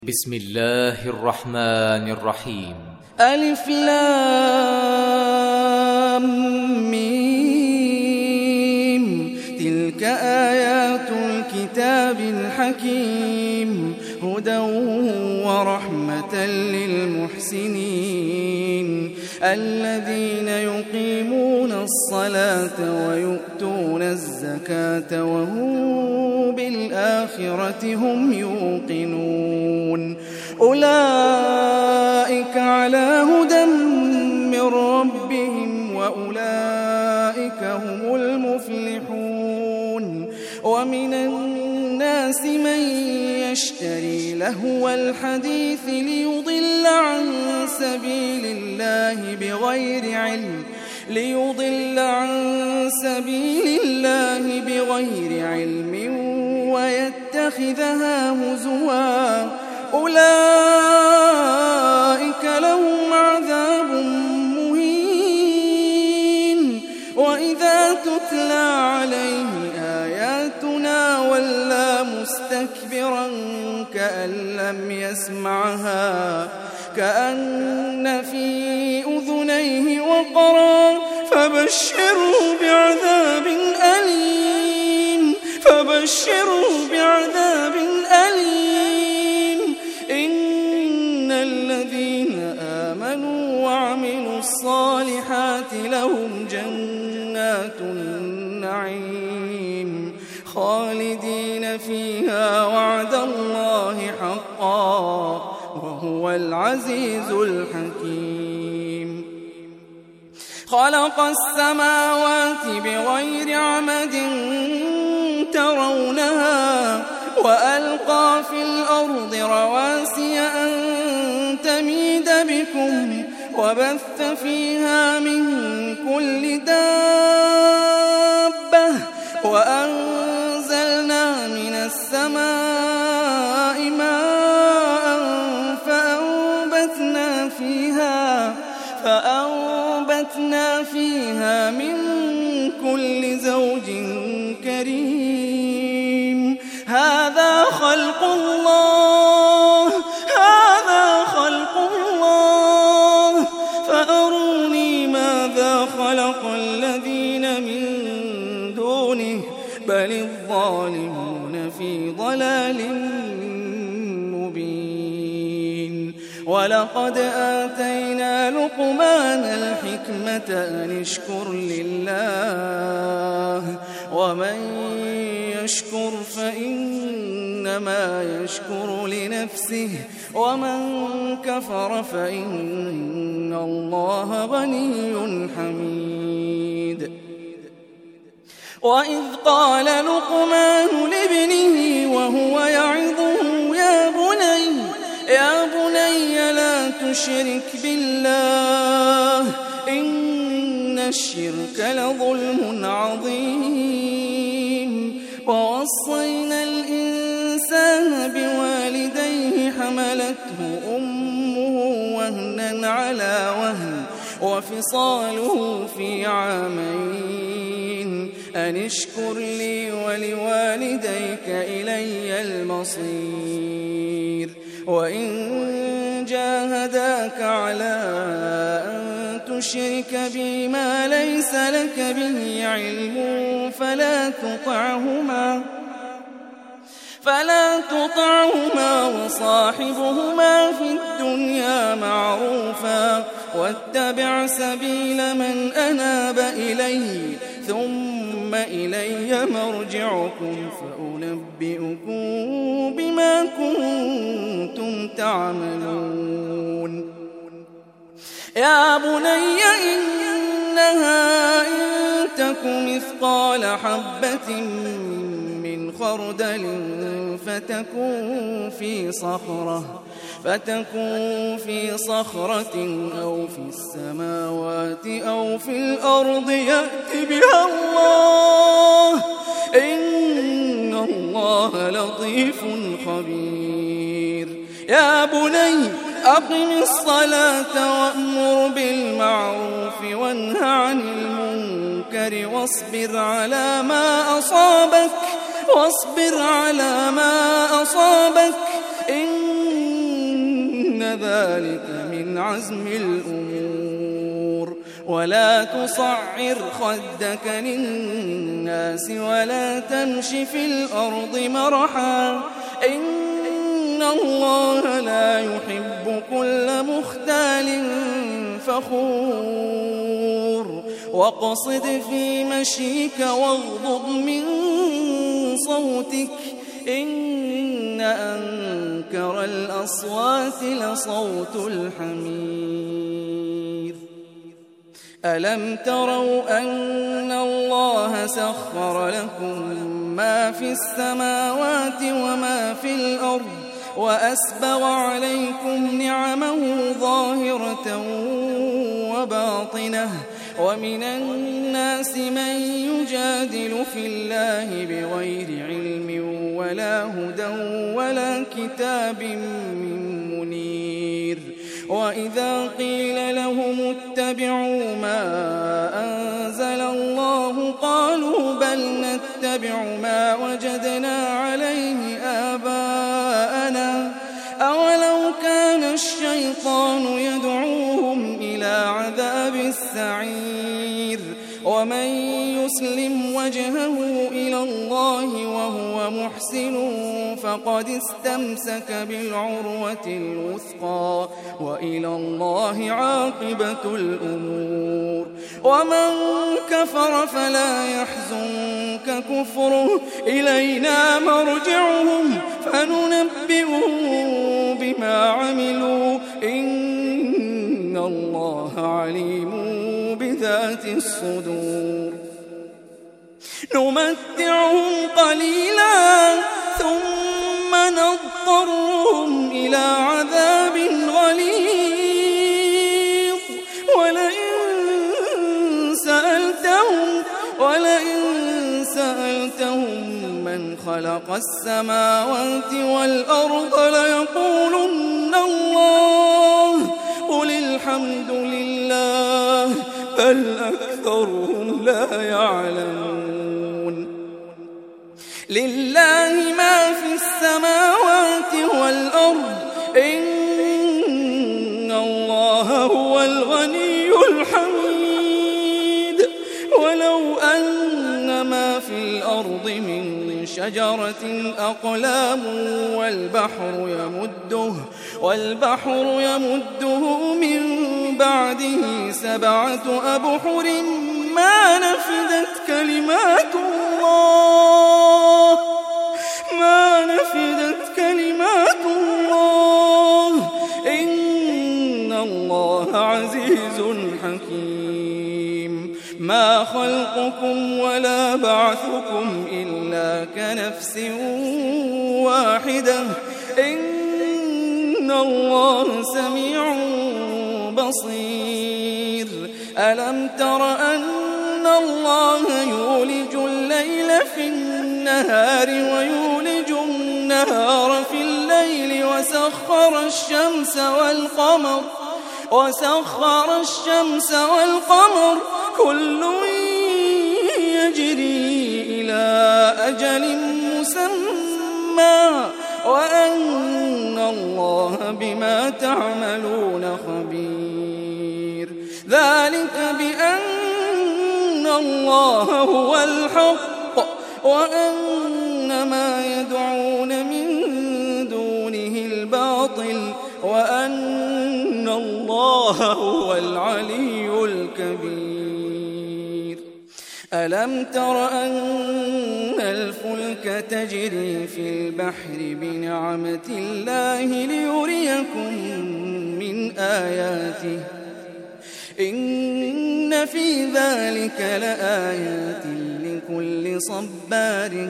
بسم الله الرحمن الرحيم. ألف لام ميم. تلك آيات الكتاب الحكيم، هدى ورحمة للمحسنين الذين يقيمون الصلاة ويؤتون الزكاة وهم بالآخرة هم يوقنون. أولئك على هدى من ربهم وأولئك هم المفلحون. ومن الناس من يشتري لهو الحديث ليضل عن سبيل الله بغير علم ويتخذها هزوا. أولئك لهم عذاب مهين. وإذا تتلى عليه آياتنا ولى مستكبرا كأن لم يسمعها، كأن في أذنيه وقرا. فبشره بعذاب أليم. إن الذين آمنوا وعملوا الصالحات لهم جنات النعيم خالدين فيها وعد الله حقا وهو العزيز الحكيم. خلق السماوات بغير عمد ترونها وألقى في الأرض رواسي أن تميد بكم وبث فيها من كل دابة وأنزلنا من السماء ماء فأنبتنا فيها من كل زوج كريم. هذا خلق الله فأروني ماذا خلق الذين من دونه بل الظالمون في ضلال مبين. ولقد آتينا لقمان الحكمة أن اشكر لله ومن يشكر فإنما يشكر لنفسه ومن كفر فإن الله غني حميد. وإذ قال لقمان لابنه وهو يعظه يا بني لا تشرك بالله إن الشرك لظلم عظيم. ووصينا الإنسان بوالديه حملته أمه وهنا على وهن وفصاله في عامين أن اشكر لي ولوالديك إلي المصير. وإن جاهداك على أن تشرك بي ما ليس لك به علم فلا تطعهما وصاحبهما في الدنيا معروفا واتبع سبيل من أناب إلي ثم إلي مرجعكم فأنبئكم بما كنتم تعملون. يا بني إنها إن تك مثقال حبة من خردل فتكون في صخرة أو في السماوات أو في الأرض يأت بها الله إن الله لطيف خبير. يا بني أقم الصلاة وأمر بالمعروف وانه عن المنكر واصبر على ما أصابك إن ذلك من عزم الأمور. ولا تصعر خدك للناس ولا تمش في الأرض مرحا إن الله لا يحب كل مختال فخور. واقصد في مشيك واغضض من صوتك إن أنكر الأصوات لصوت الحمير. ألم تروا أن الله سخر لكم ما في السماوات وما في الأرض وأسبغ عليكم نعمه ظاهرة وباطنة ومن الناس من يجادل في الله بغير علم ولا هدى ولا كتاب منير. وإذا قيل لهم اتبعوا ما أنزل الله قالوا بل نتبع ما وجدنا عليه آباءنا أولو كان الشيطان يدعوهم إلى عذاب السعير. ومن يسلم وجهه إلى الله وهو محسن فقد استمسك بالعروة الوثقى وإلى الله عاقبة الأمور. ومن كفر فلا يحزنك كفره إلينا مرجعهم فننبئهم بما عملوا إن الله عليم بذات الصدور. نمتعهم قليلا ثم نضطرهم إلى عذاب غليظ. ولئن سألتهم من خلق السماوات والأرض ليقولن الله قل الحمد لله بل أكثرهم لا يعلمون. لله ما في السماوات والأرض إن الله هو الغني الحميد. ولو أن ما في الأرض من شجرة أقلام والبحر يمده من بعده 7 أبحر ما نفدت كلمات الله إن الله عزيز حكيم. ما خلقكم ولا بعثكم إلا كنفس واحدة إن الله سميع بصير. ألم تر أن الله يولج الليل في النهار ويولج النهار في الليل وسخر الشمس والقمر كل يجري إلى أجل مسمى وأن الله بما تعملون خبير. ذلك بأن الله هو الحق وأن ما يدعون من دونه الباطل وأن الله هو العلي الكبير. ألم تر أن الفلك تجري في البحر بنعمة الله ليريكم من آياته إن في ذلك لآيات لكل صبار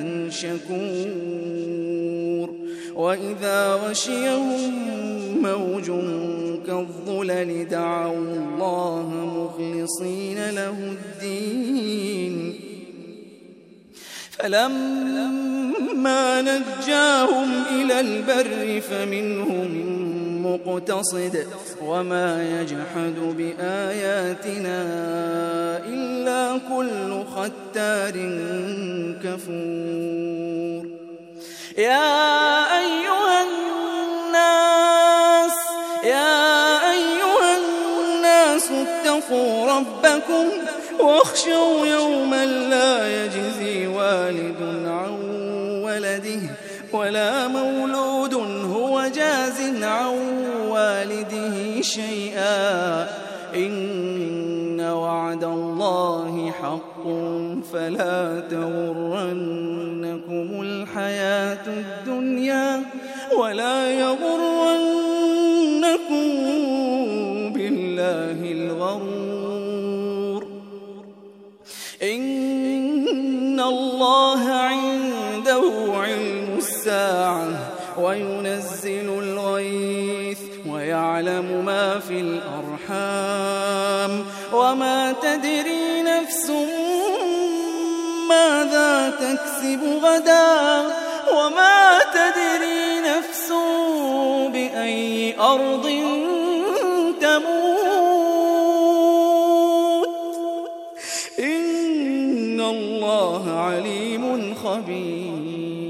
شكور. وإذا غشيهم موج كالظلل دعوا الله مخلصين له الدين فلما نجاهم إلى البر فمنهم مقتصد وما يجحد بآياتنا إلا كل ختار كفور. يا أيها الناس اتقوا ربكم واخشوا يوما لا يجزي والد عن ولده ولا مولود هو جاز عن والده شيئا إن وعد الله حق فلا تغرنكم الحياة الدنيا ولا يغرنكم بالله الغرور إن الله عنده علم الساعة وينزل الغيث ويعلم ما في الأرحام وما تدري نفس ماذا تكسب غدا وما تدري نفس بأي أرض تموت إن الله عليم خبير